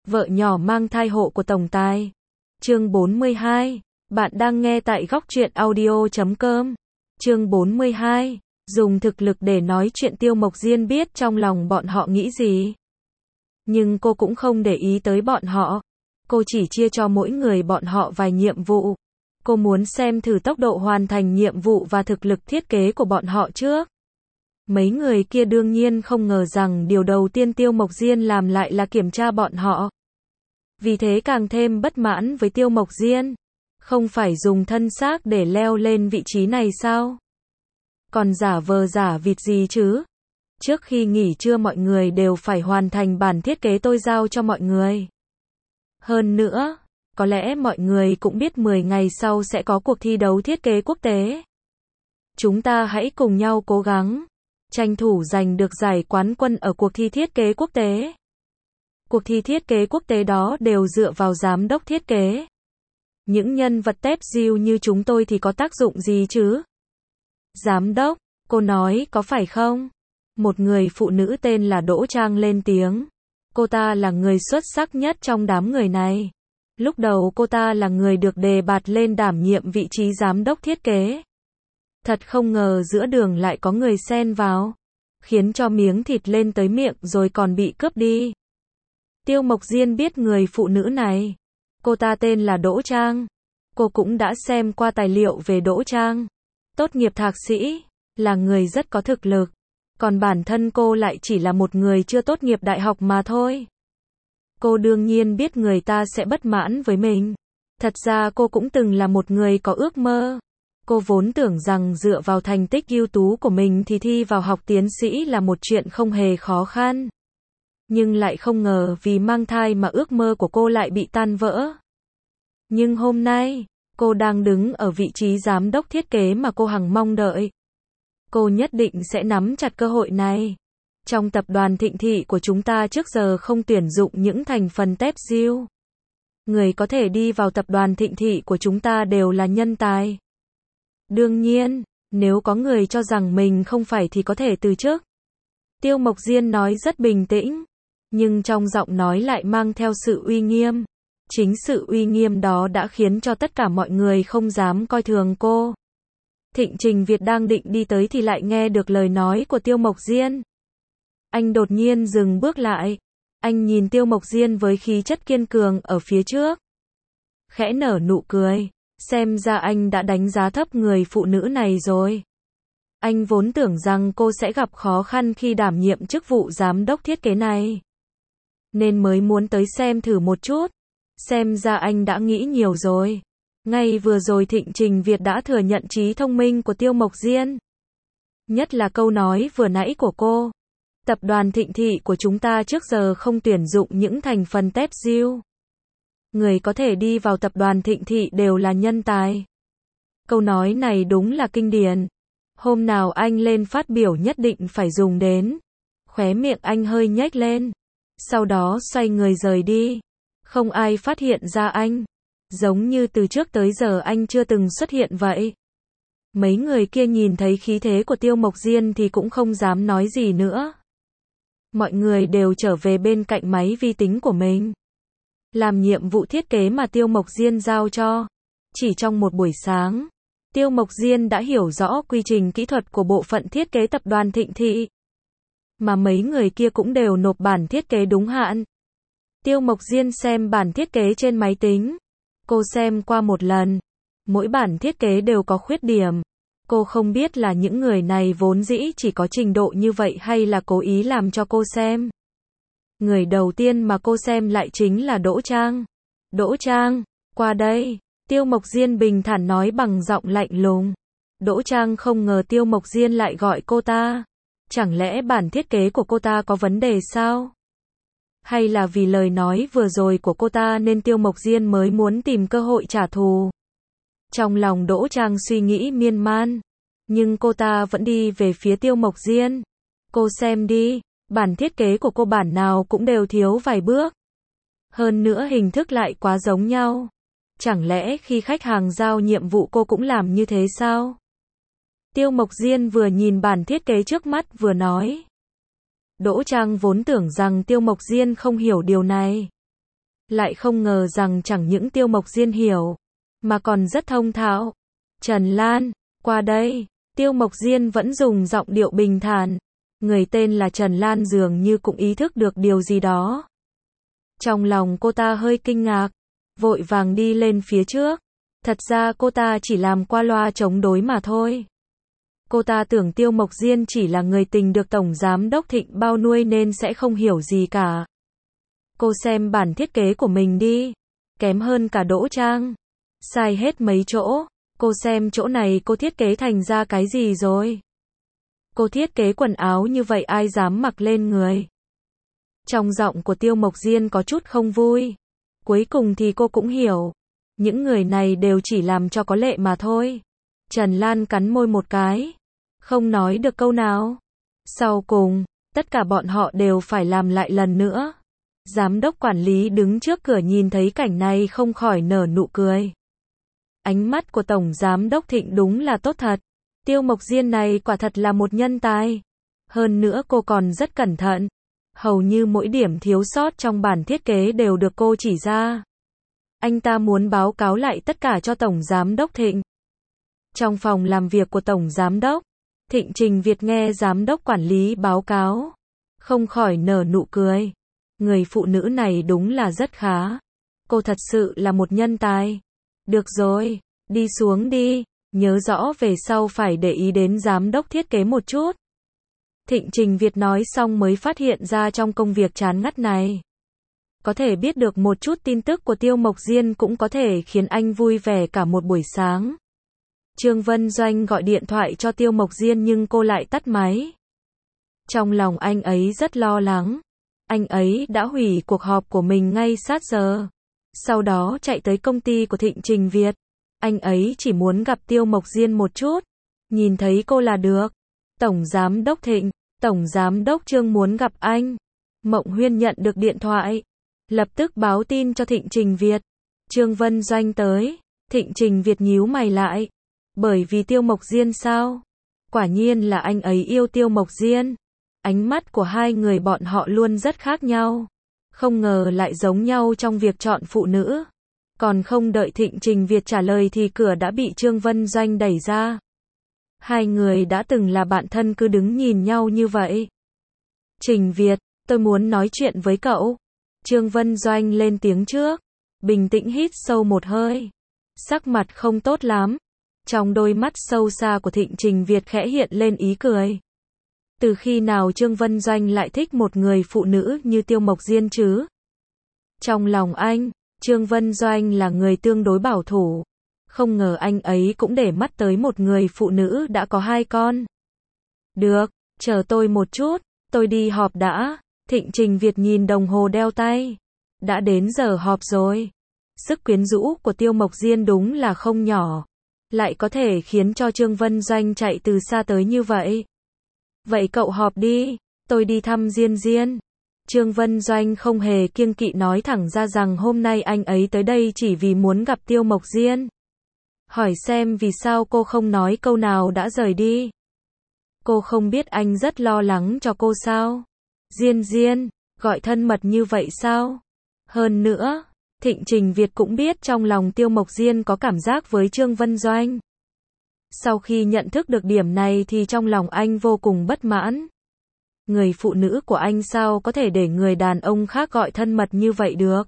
Vợ nhỏ mang thai hộ của tổng tài. Chương 42. Bạn đang nghe tại góc truyện audio.com. Chương 42. Dùng thực lực để nói chuyện. Tiêu Mộc Diên biết trong lòng bọn họ nghĩ gì. Nhưng cô cũng không để ý tới bọn họ. Cô chỉ chia cho mỗi người bọn họ vài nhiệm vụ. Cô muốn xem thử tốc độ hoàn thành nhiệm vụ và thực lực thiết kế của bọn họ trước. Mấy người kia đương nhiên không ngờ rằng điều đầu tiên Tiêu Mộc Diên làm lại là kiểm tra bọn họ. Vì thế càng thêm bất mãn với Tiêu Mộc Diên. Không phải dùng thân xác để leo lên vị trí này sao? Còn giả vờ giả vịt gì chứ? Trước khi nghỉ trưa mọi người đều phải hoàn thành bản thiết kế tôi giao cho mọi người. Hơn nữa, có lẽ mọi người cũng biết 10 ngày sau sẽ có cuộc thi đấu thiết kế quốc tế. Chúng ta hãy cùng nhau cố gắng, tranh thủ giành được giải quán quân ở cuộc thi thiết kế quốc tế. Cuộc thi thiết kế quốc tế đó đều dựa vào giám đốc thiết kế. Những nhân vật tép diêu như chúng tôi thì có tác dụng gì chứ? Giám đốc, cô nói có phải không? Một người phụ nữ tên là Đỗ Trang lên tiếng. Cô ta là người xuất sắc nhất trong đám người này. Lúc đầu cô ta là người được đề bạt lên đảm nhiệm vị trí giám đốc thiết kế. Thật không ngờ giữa đường lại có người xen vào, khiến cho miếng thịt lên tới miệng rồi còn bị cướp đi. Tiêu Mộc Diên biết người phụ nữ này. Cô ta tên là Đỗ Trang. Cô cũng đã xem qua tài liệu về Đỗ Trang. Tốt nghiệp thạc sĩ, là người rất có thực lực. Còn bản thân cô lại chỉ là một người chưa tốt nghiệp đại học mà thôi. Cô đương nhiên biết người ta sẽ bất mãn với mình. Thật ra cô cũng từng là một người có ước mơ. Cô vốn tưởng rằng dựa vào thành tích ưu tú của mình thì thi vào học tiến sĩ là một chuyện không hề khó khăn. Nhưng lại không ngờ vì mang thai mà ước mơ của cô lại bị tan vỡ. Nhưng hôm nay, cô đang đứng ở vị trí giám đốc thiết kế mà cô hằng mong đợi. Cô nhất định sẽ nắm chặt cơ hội này. Trong tập đoàn Thịnh Thị của chúng ta trước giờ không tuyển dụng những thành phần tép diêu. Người có thể đi vào tập đoàn Thịnh Thị của chúng ta đều là nhân tài. Đương nhiên, nếu có người cho rằng mình không phải thì có thể từ chức. Tiêu Mộc Diên nói rất bình tĩnh, nhưng trong giọng nói lại mang theo sự uy nghiêm. Chính sự uy nghiêm đó đã khiến cho tất cả mọi người không dám coi thường cô. Thịnh Trình Việt đang định đi tới thì lại nghe được lời nói của Tiêu Mộc Diên. Anh đột nhiên dừng bước lại. Anh nhìn Tiêu Mộc Diên với khí chất kiên cường ở phía trước. Khẽ nở nụ cười. Xem ra anh đã đánh giá thấp người phụ nữ này rồi. Anh vốn tưởng rằng cô sẽ gặp khó khăn khi đảm nhiệm chức vụ giám đốc thiết kế này. Nên mới muốn tới xem thử một chút. Xem ra anh đã nghĩ nhiều rồi. Ngay vừa rồi Thịnh Trình Việt đã thừa nhận trí thông minh của Tiêu Mộc Diên. Nhất là câu nói vừa nãy của cô. Tập đoàn Thịnh Thị của chúng ta trước giờ không tuyển dụng những thành phần tép diêu. Người có thể đi vào tập đoàn Thịnh Thị đều là nhân tài. Câu nói này đúng là kinh điển. Hôm nào anh lên phát biểu nhất định phải dùng đến. Khóe miệng anh hơi nhếch lên. Sau đó xoay người rời đi. Không ai phát hiện ra anh. Giống như từ trước tới giờ anh chưa từng xuất hiện vậy. Mấy người kia nhìn thấy khí thế của Tiêu Mộc Diên thì cũng không dám nói gì nữa. Mọi người đều trở về bên cạnh máy vi tính của mình. Làm nhiệm vụ thiết kế mà Tiêu Mộc Diên giao cho. Chỉ trong một buổi sáng, Tiêu Mộc Diên đã hiểu rõ quy trình kỹ thuật của bộ phận thiết kế tập đoàn Thịnh Thị. Mà mấy người kia cũng đều nộp bản thiết kế đúng hạn. Tiêu Mộc Diên xem bản thiết kế trên máy tính. Cô xem qua một lần. Mỗi bản thiết kế đều có khuyết điểm. Cô không biết là những người này vốn dĩ chỉ có trình độ như vậy hay là cố ý làm cho cô xem. Người đầu tiên mà cô xem lại chính là Đỗ Trang. Đỗ Trang, qua đây. Tiêu Mộc Diên bình thản nói bằng giọng lạnh lùng. Đỗ Trang không ngờ Tiêu Mộc Diên lại gọi cô ta. Chẳng lẽ bản thiết kế của cô ta có vấn đề sao? Hay là vì lời nói vừa rồi của cô ta nên Tiêu Mộc Diên mới muốn tìm cơ hội trả thù? Trong lòng Đỗ Trang suy nghĩ miên man. Nhưng cô ta vẫn đi về phía Tiêu Mộc Diên. Cô xem đi. Bản thiết kế của cô bản nào cũng đều thiếu vài bước. Hơn nữa hình thức lại quá giống nhau. Chẳng lẽ khi khách hàng giao nhiệm vụ cô cũng làm như thế sao? Tiêu Mộc Diên vừa nhìn bản thiết kế trước mắt vừa nói. Đỗ Trang vốn tưởng rằng Tiêu Mộc Diên không hiểu điều này. Lại không ngờ rằng chẳng những Tiêu Mộc Diên hiểu, mà còn rất thông thạo. Trần Lan, qua đây. Tiêu Mộc Diên vẫn dùng giọng điệu bình thản. Người tên là Trần Lan dường như cũng ý thức được điều gì đó. Trong lòng cô ta hơi kinh ngạc, vội vàng đi lên phía trước. Thật ra cô ta chỉ làm qua loa chống đối mà thôi. Cô ta tưởng Tiêu Mộc Diên chỉ là người tình được Tổng Giám Đốc Thịnh bao nuôi nên sẽ không hiểu gì cả. Cô xem bản thiết kế của mình đi. Kém hơn cả Đỗ Trang. Sai hết mấy chỗ. Cô xem chỗ này cô thiết kế thành ra cái gì rồi. Cô thiết kế quần áo như vậy ai dám mặc lên người. Trong giọng của Tiêu Mộc Diên có chút không vui. Cuối cùng thì cô cũng hiểu. Những người này đều chỉ làm cho có lệ mà thôi. Trần Lan cắn môi một cái. Không nói được câu nào. Sau cùng, tất cả bọn họ đều phải làm lại lần nữa. Giám đốc quản lý đứng trước cửa nhìn thấy cảnh này không khỏi nở nụ cười. Ánh mắt của Tổng Giám Đốc Thịnh đúng là tốt thật. Tiêu Mộc Diên này quả thật là một nhân tài. Hơn nữa cô còn rất cẩn thận. Hầu như mỗi điểm thiếu sót trong bản thiết kế đều được cô chỉ ra. Anh ta muốn báo cáo lại tất cả cho Tổng Giám Đốc Thịnh. Trong phòng làm việc của Tổng Giám Đốc, Thịnh Trình Việt nghe Giám đốc quản lý báo cáo. Không khỏi nở nụ cười. Người phụ nữ này đúng là rất khá. Cô thật sự là một nhân tài. Được rồi, đi xuống đi. Nhớ rõ về sau phải để ý đến giám đốc thiết kế một chút. Thịnh Trình Việt nói xong mới phát hiện ra trong công việc chán ngắt này. Có thể biết được một chút tin tức của Tiêu Mộc Diên cũng có thể khiến anh vui vẻ cả một buổi sáng. Trương Vân Doanh gọi điện thoại cho Tiêu Mộc Diên nhưng cô lại tắt máy. Trong lòng anh ấy rất lo lắng. Anh ấy đã hủy cuộc họp của mình ngay sát giờ. Sau đó chạy tới công ty của Thịnh Trình Việt. Anh ấy chỉ muốn gặp Tiêu Mộc Diên một chút. Nhìn thấy cô là được. Tổng Giám Đốc Thịnh, Tổng Giám Đốc Trương muốn gặp anh. Mộng Huyên nhận được điện thoại. Lập tức báo tin cho Thịnh Trình Việt. Trương Vân Doanh tới. Thịnh Trình Việt nhíu mày lại. Bởi vì Tiêu Mộc Diên sao? Quả nhiên là anh ấy yêu Tiêu Mộc Diên. Ánh mắt của hai người bọn họ luôn rất khác nhau. Không ngờ lại giống nhau trong việc chọn phụ nữ. Còn không đợi Thịnh Trình Việt trả lời thì cửa đã bị Trương Vân Doanh đẩy ra. Hai người đã từng là bạn thân cứ đứng nhìn nhau như vậy. Trình Việt, tôi muốn nói chuyện với cậu. Trương Vân Doanh lên tiếng trước. Bình tĩnh hít sâu một hơi. Sắc mặt không tốt lắm. Trong đôi mắt sâu xa của Thịnh Trình Việt khẽ hiện lên ý cười. Từ khi nào Trương Vân Doanh lại thích một người phụ nữ như Tiêu Mộc Diên chứ? Trong lòng anh, Trương Vân Doanh là người tương đối bảo thủ. Không ngờ anh ấy cũng để mắt tới một người phụ nữ đã có 2 con. Được, chờ tôi một chút, tôi đi họp đã. Thịnh Trình Việt nhìn đồng hồ đeo tay. Đã đến giờ họp rồi. Sức quyến rũ của Tiêu Mộc Diên đúng là không nhỏ. Lại có thể khiến cho Trương Vân Doanh chạy từ xa tới như vậy. Vậy cậu họp đi, tôi đi thăm Diên Diên. Trương Vân Doanh không hề kiêng kỵ nói thẳng ra rằng hôm nay anh ấy tới đây chỉ vì muốn gặp Tiêu Mộc Diên. Hỏi xem vì sao cô không nói câu nào đã rời đi. Cô không biết anh rất lo lắng cho cô sao? Diên Diên, gọi thân mật như vậy sao? Hơn nữa, Thịnh Trình Việt cũng biết trong lòng Tiêu Mộc Diên có cảm giác với Trương Vân Doanh. Sau khi nhận thức được điểm này thì trong lòng anh vô cùng bất mãn. Người phụ nữ của anh sao có thể để người đàn ông khác gọi thân mật như vậy được?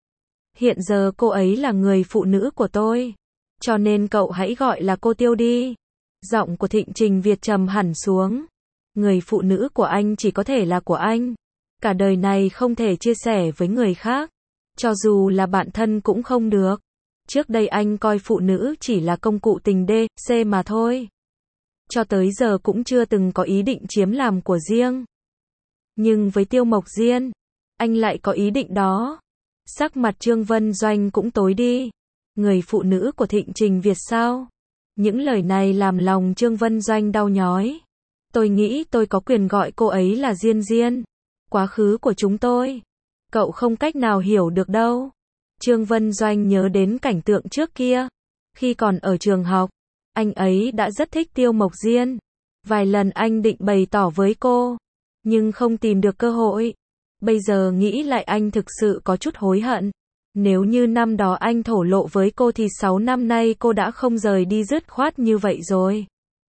Hiện giờ cô ấy là người phụ nữ của tôi. Cho nên cậu hãy gọi là cô Tiêu đi. Giọng của Thịnh Trình Việt trầm hẳn xuống. Người phụ nữ của anh chỉ có thể là của anh. Cả đời này không thể chia sẻ với người khác. Cho dù là bạn thân cũng không được. Trước đây anh coi phụ nữ chỉ là công cụ tình D.C mà thôi. Cho tới giờ cũng chưa từng có ý định chiếm làm của riêng. Nhưng với Tiêu Mộc Diên, anh lại có ý định đó. Sắc mặt Trương Vân Doanh cũng tối đi. Người phụ nữ của Thịnh Trình Việt sao? Những lời này làm lòng Trương Vân Doanh đau nhói. Tôi nghĩ tôi có quyền gọi cô ấy là Diên Diên. Quá khứ của chúng tôi, cậu không cách nào hiểu được đâu. Trương Vân Doanh nhớ đến cảnh tượng trước kia. Khi còn ở trường học, anh ấy đã rất thích Tiêu Mộc Diên. Vài lần anh định bày tỏ với cô, nhưng không tìm được cơ hội. Bây giờ nghĩ lại anh thực sự có chút hối hận. Nếu như năm đó anh thổ lộ với cô thì 6 năm nay cô đã không rời đi dứt khoát như vậy rồi.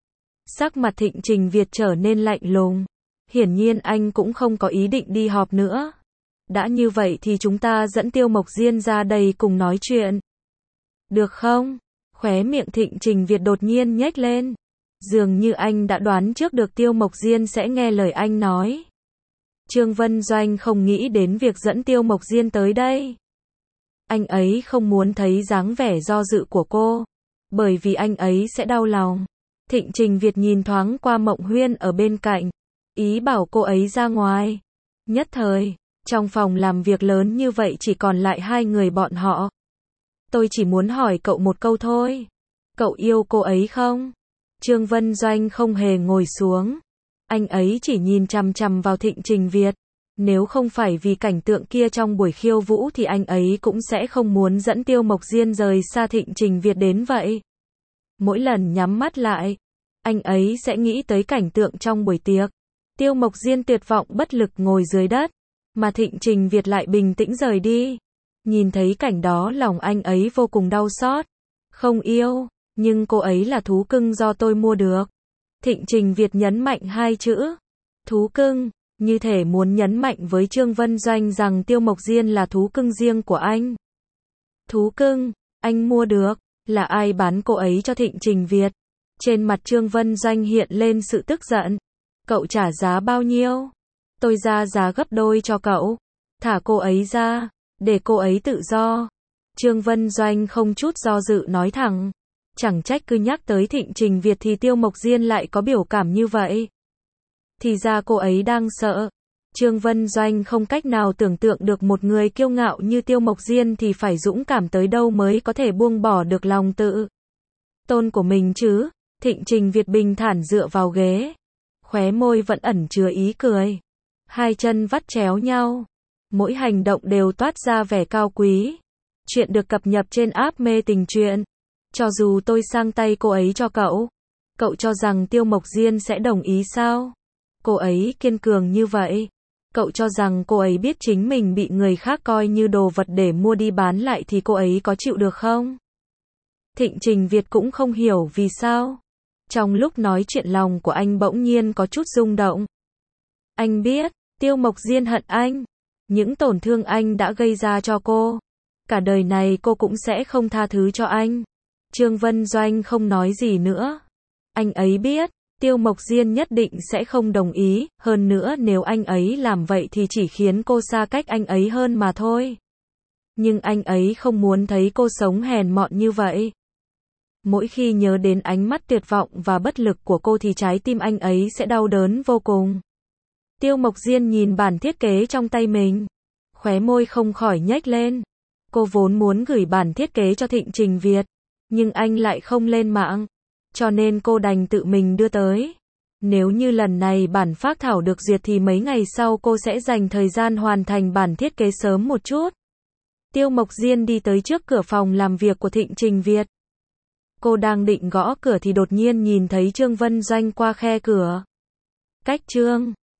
Sắc mặt Thịnh Trình Việt trở nên lạnh lùng. Hiển nhiên anh cũng không có ý định đi họp nữa. Đã như vậy thì chúng ta dẫn Tiêu Mộc Diên ra đây cùng nói chuyện. Được không? Khóe miệng Thịnh Trình Việt đột nhiên nhếch lên. Dường như anh đã đoán trước được Tiêu Mộc Diên sẽ nghe lời anh nói. Trương Vân Doanh không nghĩ đến việc dẫn Tiêu Mộc Diên tới đây. Anh ấy không muốn thấy dáng vẻ do dự của cô, bởi vì anh ấy sẽ đau lòng. Thịnh Trình Việt nhìn thoáng qua Mộng Huyên ở bên cạnh, ý bảo cô ấy ra ngoài. Nhất thời, trong phòng làm việc lớn như vậy chỉ còn lại hai người bọn họ. Tôi chỉ muốn hỏi cậu một câu thôi. Cậu yêu cô ấy không? Trương Vân Doanh không hề ngồi xuống. Anh ấy chỉ nhìn chằm chằm vào Thịnh Trình Việt. Nếu không phải vì cảnh tượng kia trong buổi khiêu vũ thì anh ấy cũng sẽ không muốn dẫn Tiêu Mộc Diên rời xa Thịnh Trình Việt đến vậy. Mỗi lần nhắm mắt lại, anh ấy sẽ nghĩ tới cảnh tượng trong buổi tiệc. Tiêu Mộc Diên tuyệt vọng bất lực ngồi dưới đất, mà Thịnh Trình Việt lại bình tĩnh rời đi. Nhìn thấy cảnh đó lòng anh ấy vô cùng đau xót. Không yêu, nhưng cô ấy là thú cưng do tôi mua được. Thịnh Trình Việt nhấn mạnh hai chữ. Thú cưng, như thể muốn nhấn mạnh với Trương Vân Doanh rằng Tiêu Mộc Diên là thú cưng riêng của anh. Thú cưng, anh mua được, là ai bán cô ấy cho Thịnh Trình Việt? Trên mặt Trương Vân Doanh hiện lên sự tức giận. Cậu trả giá bao nhiêu? Tôi ra giá gấp đôi cho cậu. Thả cô ấy ra, để cô ấy tự do. Trương Vân Doanh không chút do dự nói thẳng. Chẳng trách cứ nhắc tới Thịnh Trình Việt thì Tiêu Mộc Diên lại có biểu cảm như vậy. Thì ra cô ấy đang sợ. Trương Vân Doanh không cách nào tưởng tượng được một người kiêu ngạo như Tiêu Mộc Diên thì phải dũng cảm tới đâu mới có thể buông bỏ được lòng tự tôn của mình chứ. Thịnh Trình Việt bình thản dựa vào ghế. Khóe môi vẫn ẩn chứa ý cười. Hai chân vắt chéo nhau. Mỗi hành động đều toát ra vẻ cao quý. Chuyện được cập nhật trên app Mê Tình Truyện. Cho dù tôi sang tay cô ấy cho cậu, cậu cho rằng Tiêu Mộc Diên sẽ đồng ý sao? Cô ấy kiên cường như vậy. Cậu cho rằng cô ấy biết chính mình bị người khác coi như đồ vật để mua đi bán lại thì cô ấy có chịu được không? Thịnh Trình Việt cũng không hiểu vì sao. Trong lúc nói chuyện lòng của anh bỗng nhiên có chút rung động. Anh biết, Tiêu Mộc Diên hận anh. Những tổn thương anh đã gây ra cho cô. Cả đời này cô cũng sẽ không tha thứ cho anh. Trương Vân Doanh không nói gì nữa. Anh ấy biết, Tiêu Mộc Diên nhất định sẽ không đồng ý, hơn nữa nếu anh ấy làm vậy thì chỉ khiến cô xa cách anh ấy hơn mà thôi. Nhưng anh ấy không muốn thấy cô sống hèn mọn như vậy. Mỗi khi nhớ đến ánh mắt tuyệt vọng và bất lực của cô thì trái tim anh ấy sẽ đau đớn vô cùng. Tiêu Mộc Diên nhìn bản thiết kế trong tay mình. Khóe môi không khỏi nhếch lên. Cô vốn muốn gửi bản thiết kế cho Thịnh Trình Việt. Nhưng anh lại không lên mạng. Cho nên cô đành tự mình đưa tới. Nếu như lần này bản phác thảo được duyệt thì mấy ngày sau cô sẽ dành thời gian hoàn thành bản thiết kế sớm một chút. Tiêu Mộc Diên đi tới trước cửa phòng làm việc của Thịnh Trình Việt. Cô đang định gõ cửa thì đột nhiên nhìn thấy Trương Vân Doanh qua khe cửa. Cách Trương